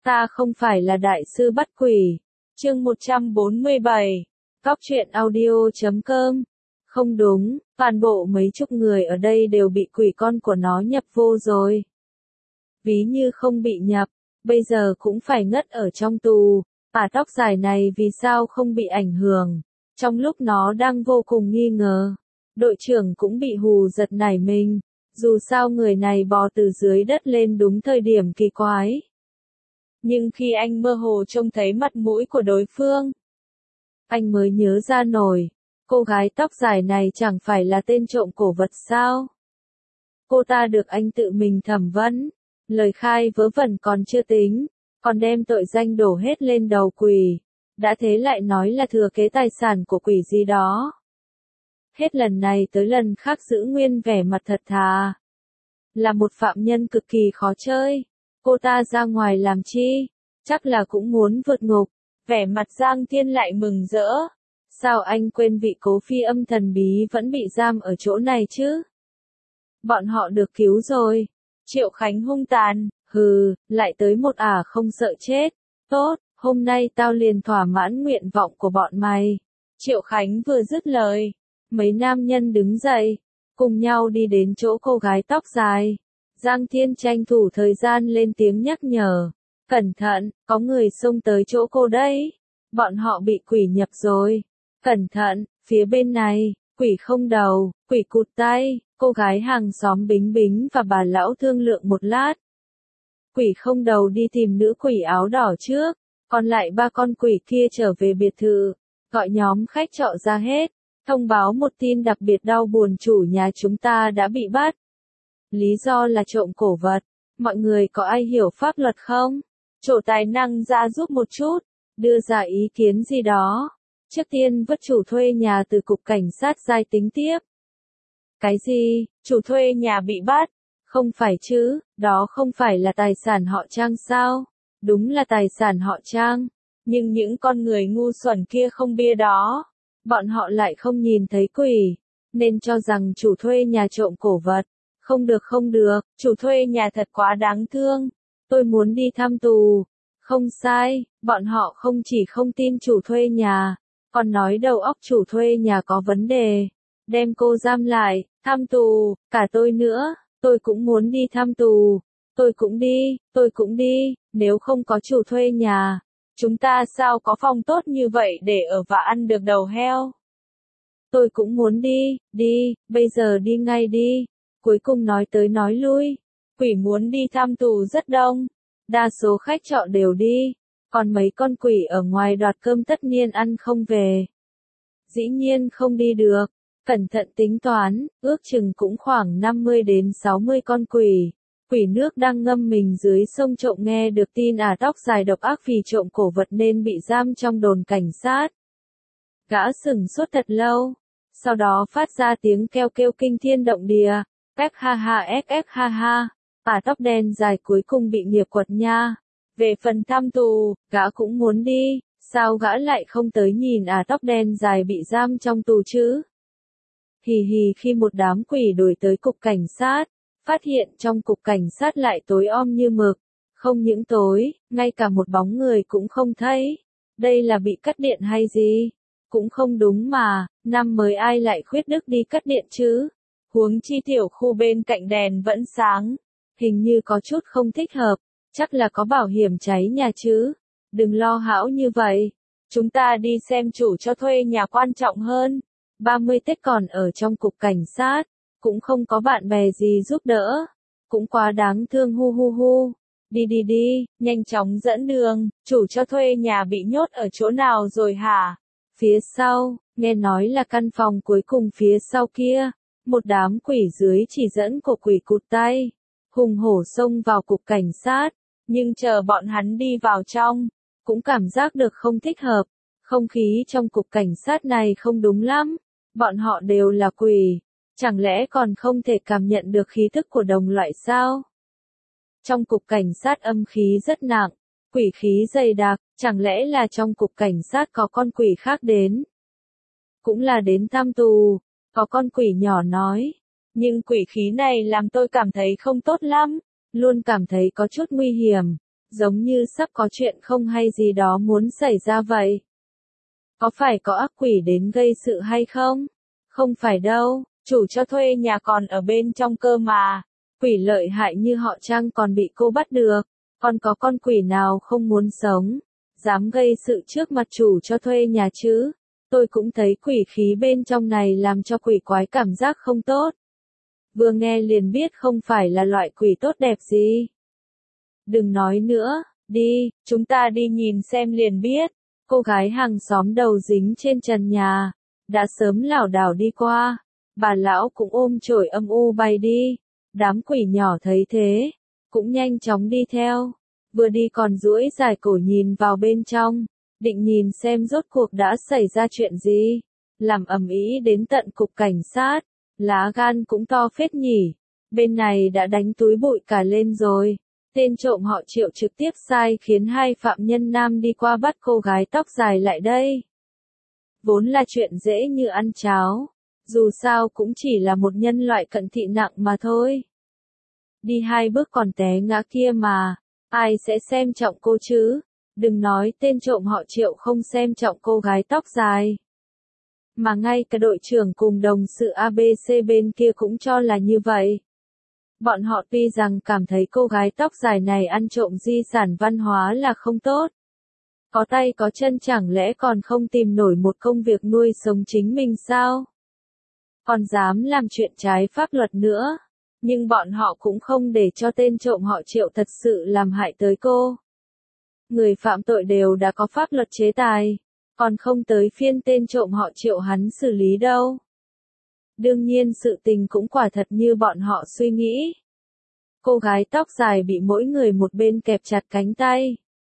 Ta không phải là đại sư bắt quỷ. Chương 147. Cóc truyện audio.com. Không đúng, toàn bộ mấy chục người ở đây đều bị quỷ con của nó nhập vô rồi. Ví như không bị nhập, bây giờ cũng phải ngất ở trong tù. Tóc dài này vì sao không bị ảnh hưởng? Trong lúc nó đang vô cùng nghi ngờ, đội trưởng cũng bị hù giật nảy mình. Dù sao người này bò từ dưới đất lên đúng thời điểm kỳ quái. Nhưng khi anh mơ hồ trông thấy mặt mũi của đối phương, anh mới nhớ ra nổi, cô gái tóc dài này chẳng phải là tên trộm cổ vật sao? Cô ta được anh tự mình thẩm vấn, lời khai vớ vẩn còn chưa tính, còn đem tội danh đổ hết lên đầu quỷ. Đã thế lại nói là thừa kế tài sản của quỷ gì đó. Hết lần này tới lần khác giữ nguyên vẻ mặt thật thà. Là một phạm nhân cực kỳ khó chơi. Cô ta ra ngoài làm chi? Chắc là cũng muốn vượt ngục. Vẻ mặt Giang Thiên lại mừng rỡ. Sao anh quên vị cố phi âm thần bí vẫn bị giam ở chỗ này chứ? Bọn họ được cứu rồi. Triệu Khánh hung tàn, hừ, lại tới một không sợ chết. Tốt, hôm nay tao liền thỏa mãn nguyện vọng của bọn mày. Triệu Khánh vừa dứt lời, mấy nam nhân đứng dậy, cùng nhau đi đến chỗ cô gái tóc dài. Giang Thiên tranh thủ thời gian lên tiếng nhắc nhở. Cẩn thận, có người xông tới chỗ cô đấy. Bọn họ bị quỷ nhập rồi. Cẩn thận, phía bên này, quỷ không đầu, quỷ cụt tay. Cô gái hàng xóm Bính Bính và bà lão thương lượng một lát. Quỷ không đầu đi tìm nữ quỷ áo đỏ trước. Còn lại ba con quỷ kia trở về biệt thự. Gọi nhóm khách trọ ra hết. Thông báo một tin đặc biệt đau buồn, chủ nhà chúng ta đã bị bắt. Lý do là trộm cổ vật. Mọi người có ai hiểu pháp luật không? Chỗ tài năng ra giúp một chút, đưa ra ý kiến gì đó. Trước tiên vứt chủ thuê nhà từ cục cảnh sát giai tính tiếp. Cái gì? Chủ thuê nhà bị bắt? Không phải chứ, đó không phải là tài sản họ Trang sao? Đúng là tài sản họ Trang. Nhưng những con người ngu xuẩn kia không bia đó. Bọn họ lại không nhìn thấy quỷ, nên cho rằng chủ thuê nhà trộm cổ vật. Không được không được, chủ thuê nhà thật quá đáng thương. Tôi muốn đi thăm tù. Không sai, bọn họ không chỉ không tin chủ thuê nhà, còn nói đầu óc chủ thuê nhà có vấn đề. Đem cô giam lại, thăm tù, cả tôi nữa, tôi cũng muốn đi thăm tù. Tôi cũng đi, nếu không có chủ thuê nhà. Chúng ta sao có phòng tốt như vậy để ở và ăn được đầu heo? Tôi cũng muốn đi, bây giờ đi ngay đi. Cuối cùng nói tới nói lui, quỷ muốn đi thăm tù rất đông. Đa số khách trọ đều đi, còn mấy con quỷ ở ngoài đoạt cơm tất nhiên ăn không về. Dĩ nhiên không đi được, cẩn thận tính toán, ước chừng cũng khoảng 50 đến 60 con quỷ. Quỷ nước đang ngâm mình dưới sông trộm nghe được tin tóc dài độc ác vì trộm cổ vật nên bị giam trong đồn cảnh sát. Gã sửng sốt thật lâu, sau đó phát ra tiếng kêu kêu kinh thiên động địa, ha ha, tóc đen dài cuối cùng bị nghiệp quật nha. Về phần thăm tù, gã cũng muốn đi, sao gã lại không tới nhìn tóc đen dài bị giam trong tù chứ? Hì hì, khi một đám quỷ đuổi tới cục cảnh sát, phát hiện trong cục cảnh sát lại tối om như mực. Không những tối, ngay cả một bóng người cũng không thấy. Đây là bị cắt điện hay gì? Cũng không đúng mà, năm mới ai lại khuyết đức đi cắt điện chứ? Huống chi tiểu khu bên cạnh đèn vẫn sáng. Hình như có chút không thích hợp, chắc là có bảo hiểm cháy nhà chứ. Đừng lo hão như vậy. Chúng ta đi xem chủ cho thuê nhà quan trọng hơn. 30 Tết còn ở trong cục cảnh sát, cũng không có bạn bè gì giúp đỡ. Cũng quá đáng thương, hu hu hu. Đi, nhanh chóng dẫn đường, chủ cho thuê nhà bị nhốt ở chỗ nào rồi hả? Phía sau, nghe nói là căn phòng cuối cùng phía sau kia. Một đám quỷ dưới chỉ dẫn của quỷ cụt tay, hùng hổ xông vào cục cảnh sát, nhưng chờ bọn hắn đi vào trong, cũng cảm giác được không thích hợp. Không khí trong cục cảnh sát này không đúng lắm, bọn họ đều là quỷ, chẳng lẽ còn không thể cảm nhận được khí thức của đồng loại sao? Trong cục cảnh sát âm khí rất nặng, quỷ khí dày đặc, chẳng lẽ là trong cục cảnh sát có con quỷ khác đến? Cũng là đến thăm tù, có con quỷ nhỏ nói. Nhưng quỷ khí này làm tôi cảm thấy không tốt lắm, luôn cảm thấy có chút nguy hiểm. giống như sắp có chuyện không hay gì đó muốn xảy ra vậy. Có phải có ác quỷ đến gây sự hay không? Không phải đâu, chủ cho thuê nhà còn ở bên trong cơ mà. Quỷ lợi hại như họ Trang còn bị cô bắt được. Còn có con quỷ nào không muốn sống, dám gây sự trước mặt chủ cho thuê nhà chứ? Tôi cũng thấy quỷ khí bên trong này làm cho quỷ quái cảm giác không tốt. Vừa nghe liền biết không phải là loại quỷ tốt đẹp gì. Đừng nói nữa, đi, chúng ta đi nhìn xem liền biết. Cô gái hàng xóm đầu dính trên trần nhà, đã sớm lảo đảo đi qua. Bà lão cũng ôm chổi âm u bay đi. Đám quỷ nhỏ thấy thế, cũng nhanh chóng đi theo. Vừa đi còn duỗi dài cổ nhìn vào bên trong, định nhìn xem rốt cuộc đã xảy ra chuyện gì. Làm ầm ĩ đến tận cục cảnh sát, lá gan cũng to phết nhỉ. Bên này đã đánh túi bụi cả lên rồi. Tên trộm họ Triệu trực tiếp sai khiến hai phạm nhân nam đi qua bắt cô gái tóc dài lại đây. Vốn là chuyện dễ như ăn cháo, dù sao cũng chỉ là một nhân loại cận thị nặng mà thôi. Đi 2 bước còn té ngã kia mà, ai sẽ xem trọng cô chứ? Đừng nói tên trộm họ Triệu không xem trọng cô gái tóc dài. Mà ngay cả đội trưởng cùng đồng sự ABC bên kia cũng cho là như vậy. Bọn họ tuy rằng cảm thấy cô gái tóc dài này ăn trộm di sản văn hóa là không tốt. Có tay có chân chẳng lẽ còn không tìm nổi một công việc nuôi sống chính mình sao? Còn dám làm chuyện trái pháp luật nữa. Nhưng bọn họ cũng không để cho tên trộm họ Triệu thật sự làm hại tới cô. Người phạm tội đều đã có pháp luật chế tài, còn không tới phiên tên trộm họ Triệu hắn xử lý đâu. Đương nhiên sự tình cũng quả thật như bọn họ suy nghĩ. Cô gái tóc dài bị mỗi người một bên kẹp chặt cánh tay.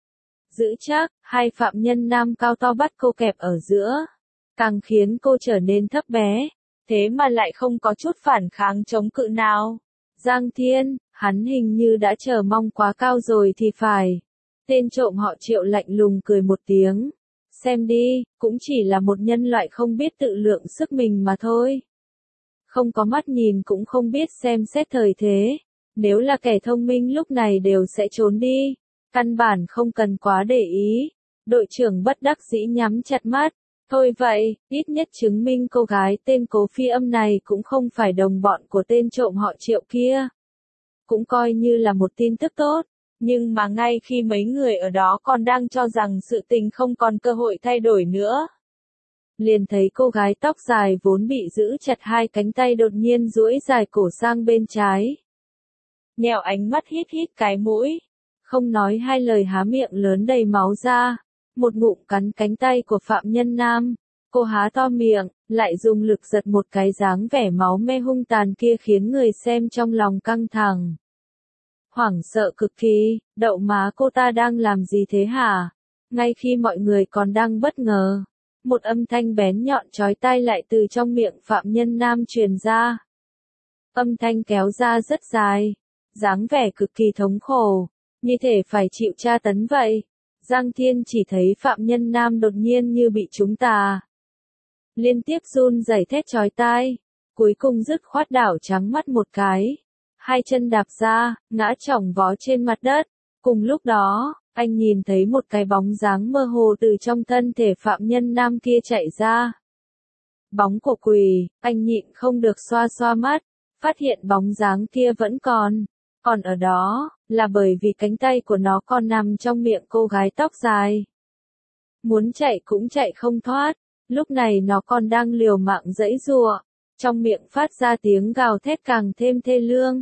Giữ chắc, hai phạm nhân nam cao to bắt cô kẹp ở giữa, càng khiến cô trở nên thấp bé, thế mà lại không có chút phản kháng chống cự nào. Giang Thiên, hắn hình như đã chờ mong quá cao rồi thì phải. Tên trộm họ Triệu lạnh lùng cười một tiếng. Xem đi, cũng chỉ là một nhân loại không biết tự lượng sức mình mà thôi. Không có mắt nhìn cũng không biết xem xét thời thế. Nếu là kẻ thông minh lúc này đều sẽ trốn đi. Căn bản không cần quá để ý. Đội trưởng bất đắc dĩ nhắm chặt mắt. Thôi vậy, ít nhất chứng minh cô gái tên Cố Phi Âm này cũng không phải đồng bọn của tên trộm họ Triệu kia. Cũng coi như là một tin tức tốt. Nhưng mà ngay khi mấy người ở đó còn đang cho rằng sự tình không còn cơ hội thay đổi nữa. Liền thấy cô gái tóc dài vốn bị giữ chặt hai cánh tay đột nhiên duỗi dài cổ sang bên trái. Nhèo ánh mắt hít hít cái mũi. Không nói hai lời há miệng lớn đầy máu ra. Một ngụm cắn cánh tay của phạm nhân nam. Cô há to miệng, lại dùng lực giật một cái dáng vẻ máu me hung tàn kia khiến người xem trong lòng căng thẳng. Hoảng sợ cực kỳ, đậu má cô ta đang làm gì thế hả? Ngay khi mọi người còn đang bất ngờ, một âm thanh bén nhọn chói tai lại từ trong miệng phạm nhân nam truyền ra. Âm thanh kéo ra rất dài, dáng vẻ cực kỳ thống khổ, như thể phải chịu tra tấn vậy. Giang Thiên chỉ thấy phạm nhân nam đột nhiên như bị trúng tà. Liên tiếp run rẩy thét chói tai, cuối cùng dứt khoát đảo trắng mắt một cái. Hai chân đạp ra, ngã chỏng vó trên mặt đất. Cùng lúc đó, anh nhìn thấy một cái bóng dáng mơ hồ từ trong thân thể phạm nhân nam kia chạy ra. Bóng của quỷ, anh nhịn không được xoa xoa mắt, phát hiện bóng dáng kia vẫn còn. Còn ở đó, là bởi vì cánh tay của nó còn nằm trong miệng cô gái tóc dài. Muốn chạy cũng chạy không thoát, lúc này nó còn đang liều mạng giãy giụa, trong miệng phát ra tiếng gào thét càng thêm thê lương.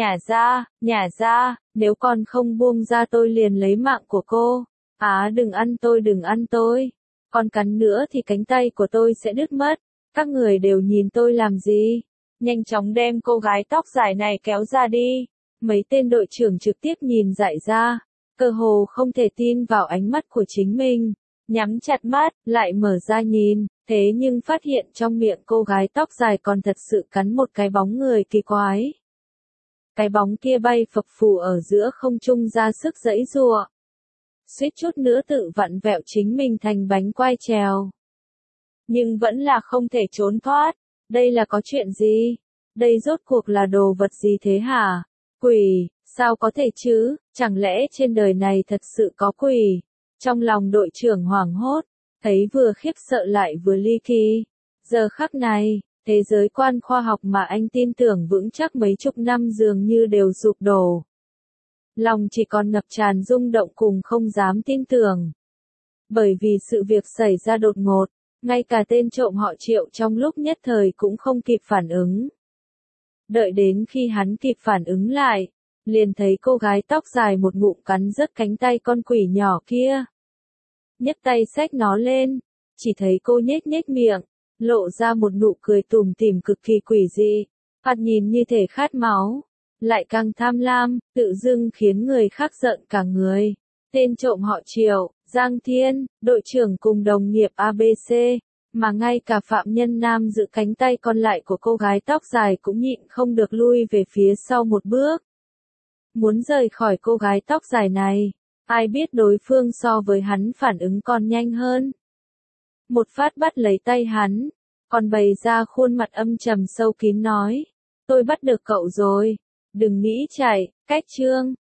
Nhả ra, nếu con không buông ra tôi liền lấy mạng của cô. Đừng ăn tôi. Con cắn nữa thì cánh tay của tôi sẽ đứt mất. Các người đều nhìn tôi làm gì? Nhanh chóng đem cô gái tóc dài này kéo ra đi. Mấy tên đội trưởng trực tiếp nhìn dại ra, cơ hồ không thể tin vào ánh mắt của chính mình. Nhắm chặt mắt, lại mở ra nhìn, thế nhưng phát hiện trong miệng cô gái tóc dài còn thật sự cắn một cái bóng người kỳ quái. Cái bóng kia bay phập phù ở giữa không trung ra sức giãy giụa. Suýt chút nữa tự vặn vẹo chính mình thành bánh quai trèo. Nhưng vẫn là không thể trốn thoát. Đây là có chuyện gì? Đây rốt cuộc là đồ vật gì thế hả? Quỷ, Sao có thể chứ, chẳng lẽ trên đời này thật sự có quỷ? Trong lòng đội trưởng hoảng hốt, thấy vừa khiếp sợ lại vừa ly kỳ. Giờ khắc này, thế giới quan khoa học mà anh tin tưởng vững chắc mấy chục năm dường như đều sụp đổ. Lòng chỉ còn ngập tràn rung động cùng không dám tin tưởng. Bởi vì sự việc xảy ra đột ngột, ngay cả tên trộm họ Triệu trong lúc nhất thời cũng không kịp phản ứng. Đợi đến khi hắn kịp phản ứng lại, liền thấy cô gái tóc dài một ngụm cắn rớt cánh tay con quỷ nhỏ kia. Nhấc tay xách nó lên, chỉ thấy cô nhếch nhếch miệng, lộ ra một nụ cười tủm tỉm cực kỳ quỷ dị, thoạt nhìn như thể khát máu, lại càng tham lam, tự dưng khiến người khác giận cả người. Tên trộm họ Triệu, Giang Thiên, đội trưởng cùng đồng nghiệp ABC, mà ngay cả phạm nhân nam giữ cánh tay còn lại của cô gái tóc dài cũng nhịn không được lui về phía sau một bước. Muốn rời khỏi cô gái tóc dài này, ai biết đối phương so với hắn phản ứng còn nhanh hơn. Một phát bắt lấy tay hắn, còn bày ra khuôn mặt âm trầm sâu kín nói, tôi bắt được cậu rồi, đừng nghĩ chạy, cách chương.